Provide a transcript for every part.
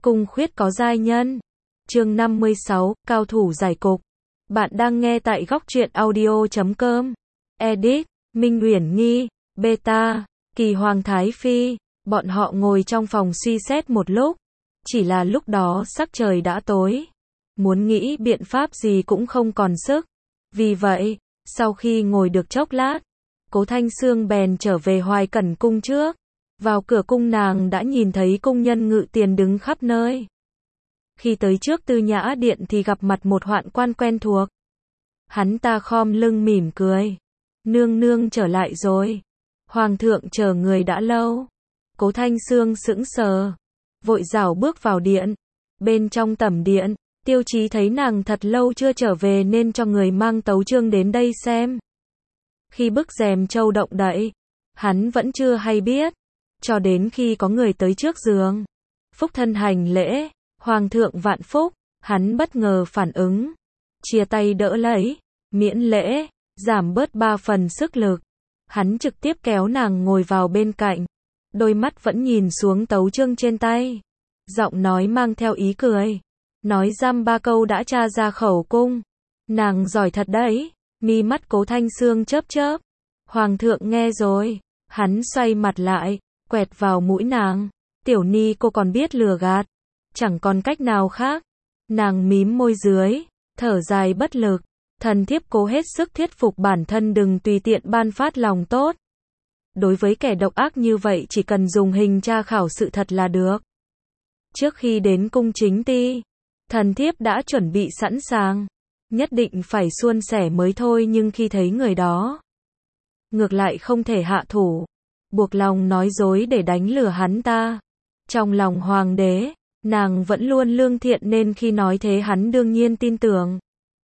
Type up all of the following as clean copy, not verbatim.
Cung khuyết có giai nhân. Chương 56, cao thủ giải cục. Bạn đang nghe tại góc truyện audio.com. Edit, Minh Uyển Nghi, Beta, Kỳ Hoàng Thái Phi. Bọn họ ngồi trong phòng suy xét một lúc. Chỉ là lúc đó sắc trời đã tối. Muốn nghĩ biện pháp gì cũng không còn sức. Vì vậy, sau khi ngồi được chốc lát, Cố Thanh Sương bèn trở về Hoài Cẩn cung trước. Vào cửa cung nàng đã nhìn thấy cung nhân ngự tiền đứng khắp nơi. Khi tới trước Tư Nhã Điện thì gặp mặt một hoạn quan quen thuộc. Hắn ta khom lưng mỉm cười. Nương nương trở lại rồi. Hoàng thượng chờ người đã lâu. Cố Thanh Sương sững sờ. Vội rảo bước vào điện. Bên trong tẩm điện, Tiêu Chí thấy nàng thật lâu chưa trở về nên cho người mang tấu chương đến đây xem. Khi bức rèm châu động đậy, hắn vẫn chưa hay biết. Cho đến khi có người tới trước giường. Phúc thân hành lễ. Hoàng thượng vạn phúc. Hắn bất ngờ phản ứng. Chia tay đỡ lấy. Miễn lễ. Giảm bớt 3 phần sức lực. Hắn trực tiếp kéo nàng ngồi vào bên cạnh. Đôi mắt vẫn nhìn xuống tấu chương trên tay. Giọng nói mang theo ý cười. Nói dăm 3 câu đã tra ra khẩu cung. Nàng giỏi thật đấy. Mi mắt Cố Thanh Sương chớp chớp. Hoàng thượng nghe rồi. Hắn xoay mặt lại. Quẹt vào mũi nàng. Tiểu ni cô còn biết lừa gạt. Chẳng còn cách nào khác. Nàng mím môi dưới. Thở dài bất lực. Thần thiếp cố hết sức thuyết phục bản thân đừng tùy tiện ban phát lòng tốt. Đối với kẻ độc ác như vậy chỉ cần dùng hình tra khảo sự thật là được. Trước khi đến cung chính ti, thần thiếp đã chuẩn bị sẵn sàng. Nhất định phải suôn sẻ mới thôi, nhưng khi thấy người đó, ngược lại không thể hạ thủ. Buộc lòng nói dối để đánh lừa hắn ta. Trong lòng hoàng đế, nàng vẫn luôn lương thiện nên khi nói thế hắn đương nhiên tin tưởng.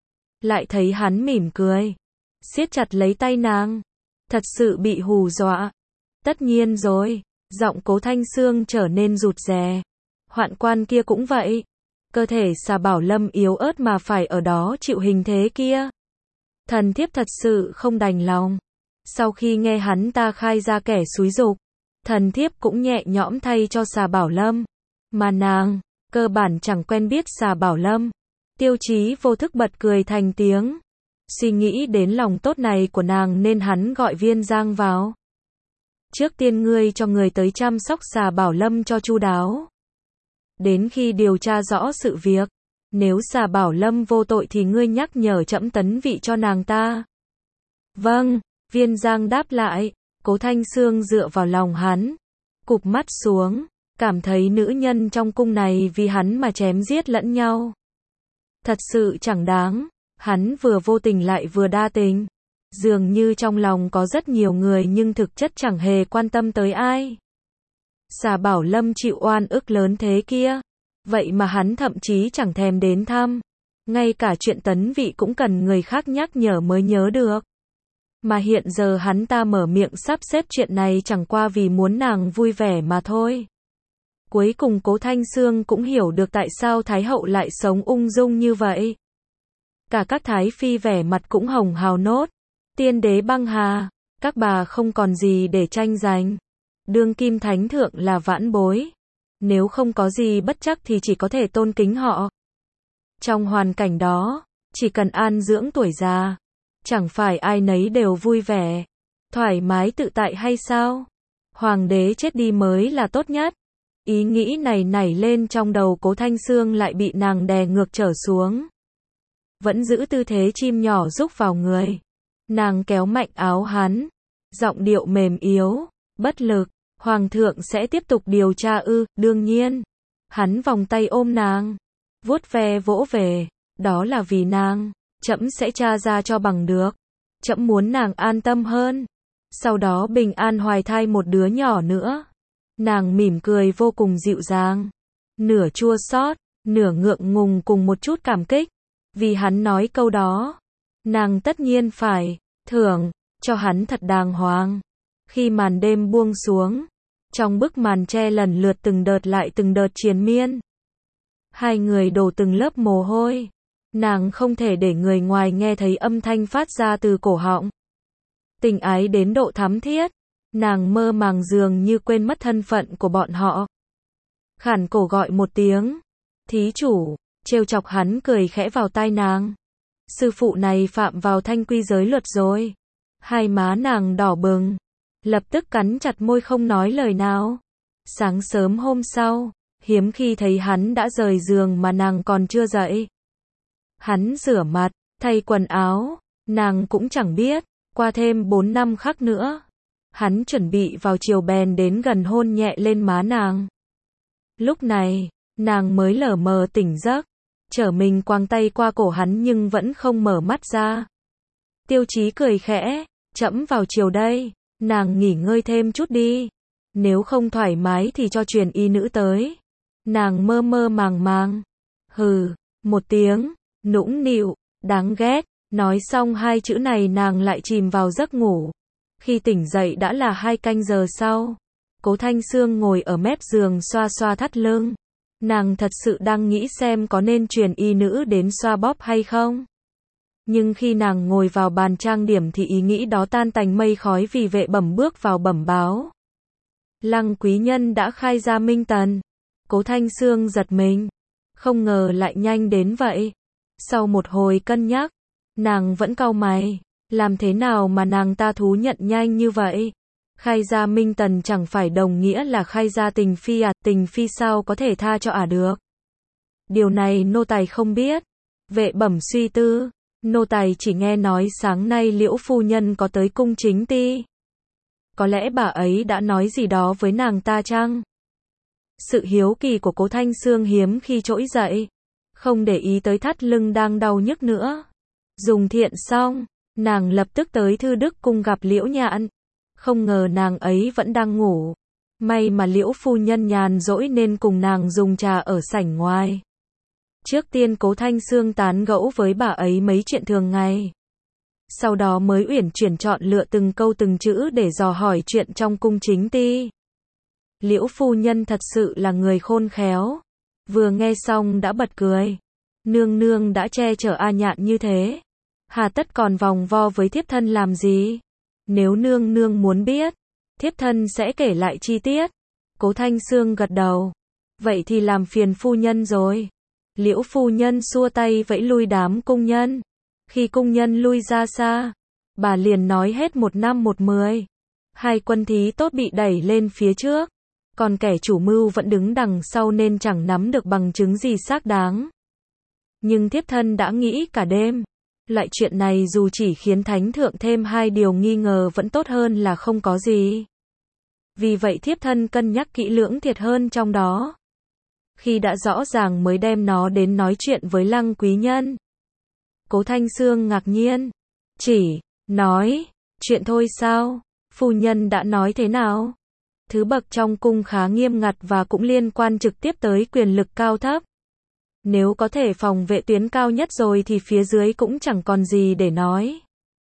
Lại thấy hắn mỉm cười, siết chặt lấy tay nàng. Thật sự bị hù dọa. Tất nhiên rồi. Giọng Cố Thanh Sương trở nên rụt rè. Hoạn quan kia cũng vậy. Cơ thể Xà Bảo Lâm yếu ớt mà phải ở đó chịu hình thế kia. Thần thiếp thật sự không đành lòng. Sau khi nghe hắn ta khai ra kẻ xúi giục, thần thiếp cũng nhẹ nhõm thay cho Xà Bảo Lâm. Mà nàng, cơ bản chẳng quen biết Xà Bảo Lâm. Tiêu Chí vô thức bật cười thành tiếng. Suy nghĩ đến lòng tốt này của nàng nên hắn gọi Viên Giang vào. Trước tiên ngươi cho người tới chăm sóc Xà Bảo Lâm cho chu đáo. Đến khi điều tra rõ sự việc, nếu Xà Bảo Lâm vô tội thì ngươi nhắc nhở trẫm tấn vị cho nàng ta. Vâng, Viên Giang đáp lại. Cố Thanh Sương dựa vào lòng hắn, cụp mắt xuống, cảm thấy nữ nhân trong cung này vì hắn mà chém giết lẫn nhau. Thật sự chẳng đáng. Hắn vừa vô tình lại vừa đa tình. Dường như trong lòng có rất nhiều người nhưng thực chất chẳng hề quan tâm tới ai. Xà Bảo Lâm chịu oan ức lớn thế kia. Vậy mà hắn thậm chí chẳng thèm đến thăm. Ngay cả chuyện tấn vị cũng cần người khác nhắc nhở mới nhớ được. Mà hiện giờ hắn ta mở miệng sắp xếp chuyện này chẳng qua vì muốn nàng vui vẻ mà thôi. Cuối cùng Cố Thanh Sương cũng hiểu được tại sao Thái hậu lại sống ung dung như vậy. Cả các thái phi vẻ mặt cũng hồng hào nốt. Tiên đế băng hà, các bà không còn gì để tranh giành. Đương kim thánh thượng là vãn bối. Nếu không có gì bất trắc thì chỉ có thể tôn kính họ. Trong hoàn cảnh đó, chỉ cần an dưỡng tuổi già, chẳng phải ai nấy đều vui vẻ, thoải mái tự tại hay sao? Hoàng đế chết đi mới là tốt nhất. Ý nghĩ này nảy lên trong đầu Cố Thanh Sương lại bị nàng đè ngược trở xuống. Vẫn giữ tư thế chim nhỏ rúc vào người. Nàng kéo mạnh áo hắn. Giọng điệu mềm yếu, bất lực. Hoàng thượng sẽ tiếp tục điều tra ư? Đương nhiên. Hắn vòng tay ôm nàng, vuốt ve vỗ về. Đó là vì nàng. Trẫm sẽ tra ra cho bằng được. Trẫm muốn nàng an tâm hơn. Sau đó bình an hoài thai một đứa nhỏ nữa. Nàng mỉm cười vô cùng dịu dàng. Nửa chua xót, nửa ngượng ngùng cùng một chút cảm kích. Vì hắn nói câu đó, nàng tất nhiên phải thưởng cho hắn thật đàng hoàng. Khi màn đêm buông xuống, trong bức màn tre lần lượt từng đợt lại từng đợt triền miên. Hai người đổ từng lớp mồ hôi. Nàng không thể để người ngoài nghe thấy âm thanh phát ra từ cổ họng. Tình ái đến độ thắm thiết. Nàng mơ màng dường như quên mất thân phận của bọn họ. khản cổ gọi một tiếng. Thí chủ, trêu chọc hắn cười khẽ vào tai nàng. Sư phụ này phạm vào thanh quy giới luật rồi. Hai má nàng đỏ bừng, lập tức cắn chặt môi không nói lời nào. Sáng sớm hôm sau, hiếm khi thấy hắn đã rời giường mà nàng còn chưa dậy. Hắn rửa mặt, thay quần áo, nàng cũng chẳng biết, qua thêm 4 năm khắc nữa. Hắn chuẩn bị vào chiều bèn đến gần hôn nhẹ lên má nàng. Lúc này, nàng mới lờ mờ tỉnh giấc, trở mình quàng tay qua cổ hắn nhưng vẫn không mở mắt ra. Tiêu Chí cười khẽ, trẫm vào chiều đây, nàng nghỉ ngơi thêm chút đi. Nếu không thoải mái thì cho truyền y nữ tới. Nàng mơ mơ màng màng. Hừ, một tiếng, nũng nịu, đáng ghét. Nói xong hai chữ này nàng lại chìm vào giấc ngủ. Khi tỉnh dậy đã là 2 canh giờ sau. Cố Thanh Sương ngồi ở mép giường xoa xoa thắt lưng. Nàng thật sự đang nghĩ xem có nên truyền y nữ đến xoa bóp hay không. Nhưng khi nàng ngồi vào bàn trang điểm thì ý nghĩ đó tan tành mây khói vì vệ bẩm bước vào bẩm báo. Lăng quý nhân đã khai ra minh tần. Cố Thanh Sương giật mình. Không ngờ lại nhanh đến vậy. Sau một hồi cân nhắc, nàng vẫn cau mày. Làm thế nào mà nàng ta thú nhận nhanh như vậy? Khai ra minh tần chẳng phải đồng nghĩa là khai ra tình phi à? Tình phi sao có thể tha cho ả được? Điều này nô tài không biết. Vệ bẩm suy tư. Nô tài chỉ nghe nói sáng nay Liễu phu nhân có tới cung chính ti. Có lẽ bà ấy đã nói gì đó với nàng ta chăng? Sự hiếu kỳ của Cố Thanh Sương hiếm khi trỗi dậy. Không để ý tới thắt lưng đang đau nhức nữa. Dùng thiện xong, nàng lập tức tới Thư Đức cung gặp Liễu Nhạn. Không ngờ nàng ấy vẫn đang ngủ. May mà Liễu phu nhân nhàn rỗi nên cùng nàng dùng trà ở sảnh ngoài. Trước tiên Cố Thanh Sương tán gẫu với bà ấy mấy chuyện thường ngày. Sau đó mới uyển chuyển chọn lựa từng câu từng chữ để dò hỏi chuyện trong cung chính ti. Liễu phu nhân thật sự là người khôn khéo. Vừa nghe xong đã bật cười. Nương nương đã che chở A Nhạn như thế, hà tất còn vòng vo với thiếp thân làm gì? Nếu nương nương muốn biết, thiếp thân sẽ kể lại chi tiết. Cố Thanh Sương gật đầu. Vậy thì làm phiền phu nhân rồi. Liễu phu nhân xua tay vẫy lui đám cung nhân. Khi cung nhân lui ra xa, bà liền nói hết 1 năm 1 10. 2 quân thí tốt bị đẩy lên phía trước, còn kẻ chủ mưu vẫn đứng đằng sau nên chẳng nắm được bằng chứng gì xác đáng. Nhưng thiếp thân đã nghĩ cả đêm. Loại chuyện này dù chỉ khiến thánh thượng thêm 2 điều nghi ngờ vẫn tốt hơn là không có gì. Vì vậy thiếp thân cân nhắc kỹ lưỡng thiệt hơn trong đó. Khi đã rõ ràng mới đem nó đến nói chuyện với Lăng quý nhân. Cố Thanh Sương ngạc nhiên. Chỉ nói chuyện thôi sao? Phu nhân đã nói thế nào? Thứ bậc trong cung khá nghiêm ngặt và cũng liên quan trực tiếp tới quyền lực cao thấp. Nếu có thể phòng vệ tuyến cao nhất rồi thì phía dưới cũng chẳng còn gì để nói.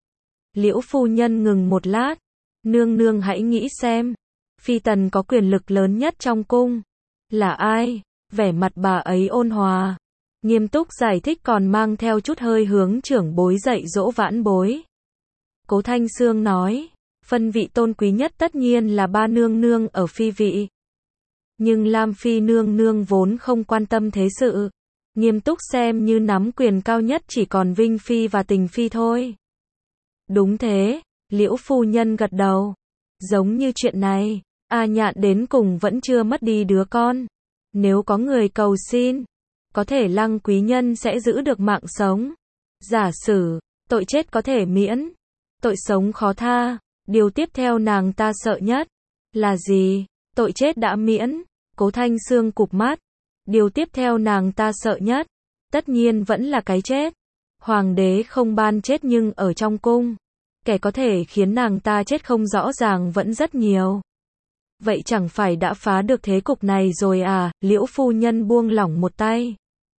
Liễu phu nhân ngừng một lát. Nương nương hãy nghĩ xem. Phi tần có quyền lực lớn nhất trong cung. Là ai? Vẻ mặt bà ấy ôn hòa. Nghiêm túc giải thích còn mang theo chút hơi hướng trưởng bối dạy dỗ vãn bối. Cố Thanh Sương nói. Phân vị tôn quý nhất tất nhiên là 3 nương nương ở phi vị. Nhưng Lam Phi nương nương vốn không quan tâm thế sự. Nghiêm túc xem như nắm quyền cao nhất chỉ còn Vinh Phi và Tình Phi thôi. Đúng thế, Liễu phu nhân gật đầu. Giống như chuyện này, A Nhạn đến cùng vẫn chưa mất đi đứa con. Nếu có người cầu xin, có thể Lăng quý nhân sẽ giữ được mạng sống. Giả sử, tội chết có thể miễn, tội sống khó tha. Điều tiếp theo nàng ta sợ nhất là gì? Tội chết đã miễn. Cố Thanh Sương cụp mắt. Điều tiếp theo nàng ta sợ nhất, tất nhiên vẫn là cái chết. Hoàng đế không ban chết nhưng ở trong cung, kẻ có thể khiến nàng ta chết không rõ ràng vẫn rất nhiều. Vậy chẳng phải đã phá được thế cục này rồi à? Liễu phu nhân buông lỏng một tay.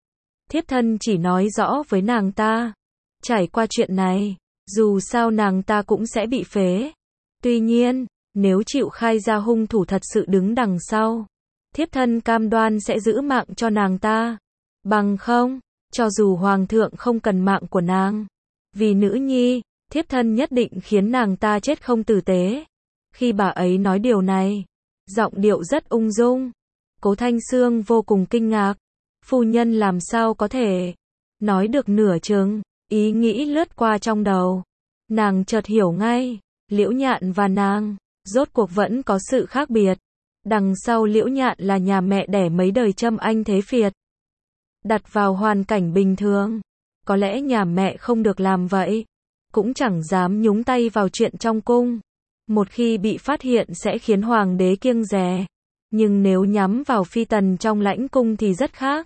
Thiếp thân chỉ nói rõ với nàng ta. Trải qua chuyện này, dù sao nàng ta cũng sẽ bị phế. Tuy nhiên, nếu chịu khai ra hung thủ thật sự đứng đằng sau, thiếp thân cam đoan sẽ giữ mạng cho nàng ta. Bằng không, cho dù hoàng thượng không cần mạng của nàng, vì nữ nhi, thiếp thân nhất định khiến nàng ta chết không tử tế. Khi bà ấy nói điều này, giọng điệu rất ung dung. Cố Thanh Sương vô cùng kinh ngạc. Phu nhân làm sao có thể? Nói được nửa chừng, ý nghĩ lướt qua trong đầu. Nàng chợt hiểu ngay, Liễu Nhạn và nàng, rốt cuộc vẫn có sự khác biệt. Đằng sau Liễu Nhạn là nhà mẹ đẻ mấy đời Trâm Anh Thế Phiệt. Đặt vào hoàn cảnh bình thường, có lẽ nhà mẹ không được làm vậy, cũng chẳng dám nhúng tay vào chuyện trong cung. Một khi bị phát hiện sẽ khiến hoàng đế kiêng dè. Nhưng nếu nhắm vào phi tần trong lãnh cung thì rất khác.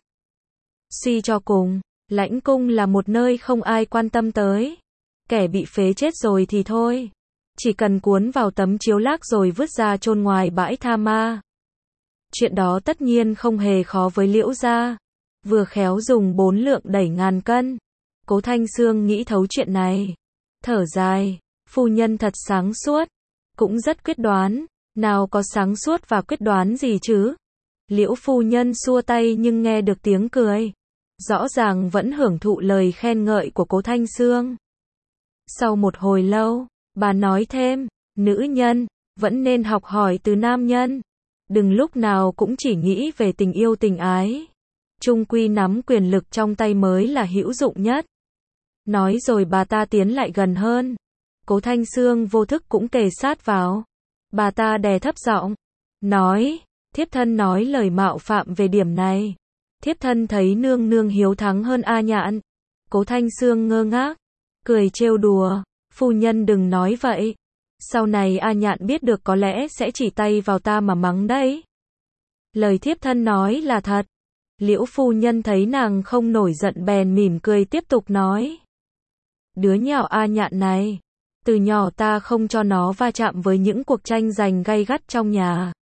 Suy cho cùng, lãnh cung là một nơi không ai quan tâm tới. Kẻ bị phế chết rồi thì thôi. Chỉ cần cuốn vào tấm chiếu lác rồi vứt ra chôn ngoài bãi tha ma. Chuyện đó tất nhiên không hề khó với Liễu gia. Vừa khéo dùng 4 lượng đẩy ngàn cân. Cố Thanh Sương nghĩ thấu chuyện này. Thở dài, phu nhân thật sáng suốt. Cũng rất quyết đoán. Nào có sáng suốt và quyết đoán gì chứ? Liễu phu nhân xua tay nhưng nghe được tiếng cười. Rõ ràng vẫn hưởng thụ lời khen ngợi của Cố Thanh Sương. Sau một hồi lâu, bà nói thêm, nữ nhân, vẫn nên học hỏi từ nam nhân. Đừng lúc nào cũng chỉ nghĩ về tình yêu tình ái. Chung quy nắm quyền lực trong tay mới là hữu dụng nhất. Nói rồi bà ta tiến lại gần hơn. Cố Thanh Sương vô thức cũng kề sát vào. Bà ta đè thấp giọng, nói, thiếp thân nói lời mạo phạm về điểm này. Thiếp thân thấy nương nương hiếu thắng hơn A Nhạn. Cố Thanh Sương ngơ ngác, cười trêu đùa, phu nhân đừng nói vậy. Sau này A Nhạn biết được có lẽ sẽ chỉ tay vào ta mà mắng đấy. Lời thiếp thân nói là thật. Liễu phu nhân thấy nàng không nổi giận bèn mỉm cười tiếp tục nói. Đứa nhỏ A Nhạn này, từ nhỏ ta không cho nó va chạm với những cuộc tranh giành gay gắt trong nhà.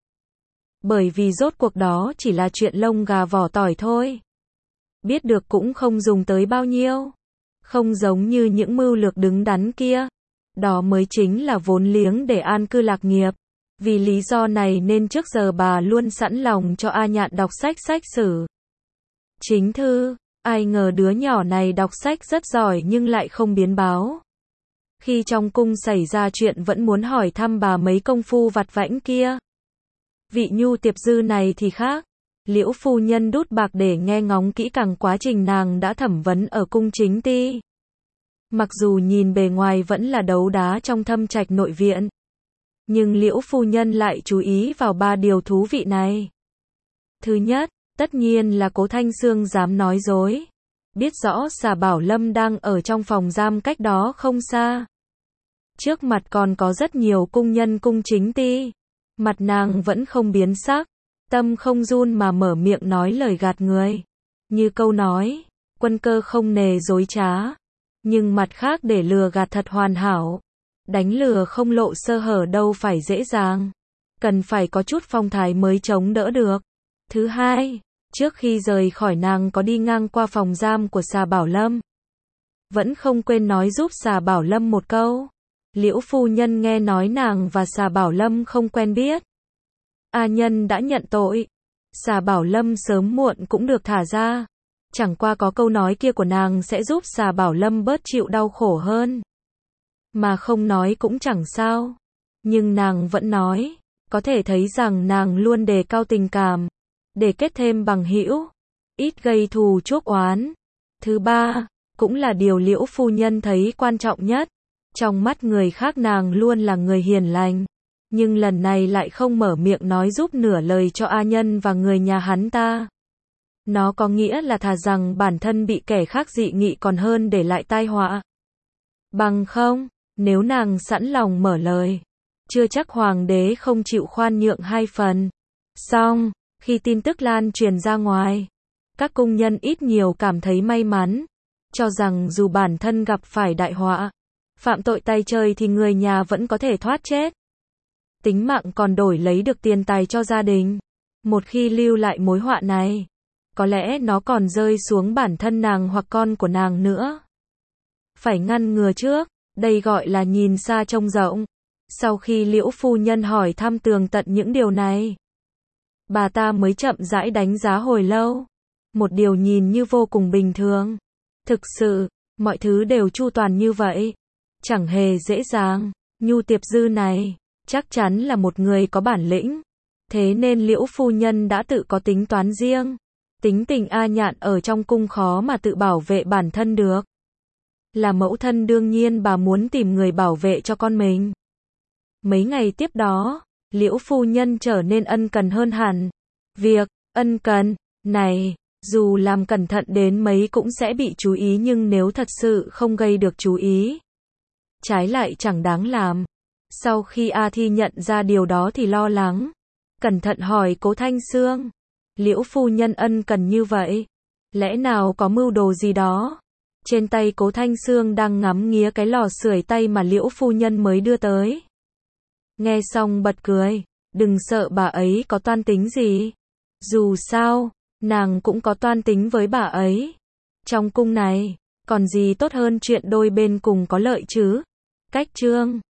Bởi vì rốt cuộc đó chỉ là chuyện lông gà vỏ tỏi thôi. Biết được cũng không dùng tới bao nhiêu. Không giống như những mưu lược đứng đắn kia. Đó mới chính là vốn liếng để an cư lạc nghiệp. Vì lý do này nên trước giờ bà luôn sẵn lòng cho A Nhạn đọc sách sử. Chính thư, ai ngờ đứa nhỏ này đọc sách rất giỏi nhưng lại không biến báo. Khi trong cung xảy ra chuyện vẫn muốn hỏi thăm bà mấy công phu vặt vãnh kia. Vị Nhu Tiệp Dư này thì khác. Liễu phu nhân đút bạc để nghe ngóng kỹ càng quá trình nàng đã thẩm vấn ở cung chính ti. Mặc dù nhìn bề ngoài vẫn là đấu đá trong thâm trạch nội viện, nhưng Liễu phu nhân lại chú ý vào 3 điều thú vị này. Thứ nhất, tất nhiên là Cố Thanh Sương dám nói dối. Biết rõ Xà Bảo Lâm đang ở trong phòng giam cách đó không xa. Trước mặt còn có rất nhiều cung nhân cung chính ti. Mặt nàng vẫn không biến sắc, tâm không run mà mở miệng nói lời gạt người. Như câu nói, quân cơ không nề dối trá. Nhưng mặt khác để lừa gạt thật hoàn hảo. Đánh lừa không lộ sơ hở đâu phải dễ dàng. Cần phải có chút phong thái mới chống đỡ được. Thứ hai, trước khi rời khỏi nàng có đi ngang qua phòng giam của Xà Bảo Lâm. Vẫn không quên nói giúp Xà Bảo Lâm một câu. Liễu phu nhân nghe nói nàng và Xà Bảo Lâm không quen biết. A Nhân đã nhận tội. Xà Bảo Lâm sớm muộn cũng được thả ra. Chẳng qua có câu nói kia của nàng sẽ giúp Xà Bảo Lâm bớt chịu đau khổ hơn. Mà không nói cũng chẳng sao. Nhưng nàng vẫn nói. Có thể thấy rằng nàng luôn đề cao tình cảm. Để kết thêm bằng hữu. Ít gây thù chuốc oán. Thứ ba, cũng là điều Liễu phu nhân thấy quan trọng nhất. Trong mắt người khác nàng luôn là người hiền lành. Nhưng lần này lại không mở miệng nói giúp nửa lời cho A Nhân và người nhà hắn ta. Nó có nghĩa là thà rằng bản thân bị kẻ khác dị nghị còn hơn để lại tai họa. Bằng không, nếu nàng sẵn lòng mở lời, chưa chắc hoàng đế không chịu khoan nhượng 2 phần. Xong, khi tin tức lan truyền ra ngoài, các cung nhân ít nhiều cảm thấy may mắn, cho rằng dù bản thân gặp phải đại họa, phạm tội tay trời thì người nhà vẫn có thể thoát chết. Tính mạng còn đổi lấy được tiền tài cho gia đình. Một khi lưu lại mối họa này, có lẽ nó còn rơi xuống bản thân nàng hoặc con của nàng nữa. Phải ngăn ngừa trước, đây gọi là nhìn xa trông rộng. Sau khi Liễu phu nhân hỏi thăm tường tận những điều này, bà ta mới chậm rãi đánh giá hồi lâu. Một điều nhìn như vô cùng bình thường. Thực sự, mọi thứ đều chu toàn như vậy. Chẳng hề dễ dàng. Nhu Tiệp Dư này, chắc chắn là một người có bản lĩnh. Thế nên Liễu phu nhân đã tự có tính toán riêng. Tính tình A Nhạn ở trong cung khó mà tự bảo vệ bản thân được. Là mẫu thân đương nhiên bà muốn tìm người bảo vệ cho con mình. Mấy ngày tiếp đó, Liễu phu nhân trở nên ân cần hơn hẳn. Việc ân cần này, dù làm cẩn thận đến mấy cũng sẽ bị chú ý, nhưng nếu thật sự không gây được chú ý, trái lại chẳng đáng làm. Sau khi A Thi nhận ra điều đó thì lo lắng, cẩn thận hỏi Cố Thanh Sương, Liễu phu nhân ân cần như vậy, lẽ nào có mưu đồ gì đó? Trên tay Cố Thanh Sương đang ngắm nghía cái lò sưởi tay mà Liễu phu nhân mới đưa tới. Nghe xong bật cười, đừng sợ bà ấy có toan tính gì. Dù sao, nàng cũng có toan tính với bà ấy. Trong cung này, còn gì tốt hơn chuyện đôi bên cùng có lợi chứ? Cách chương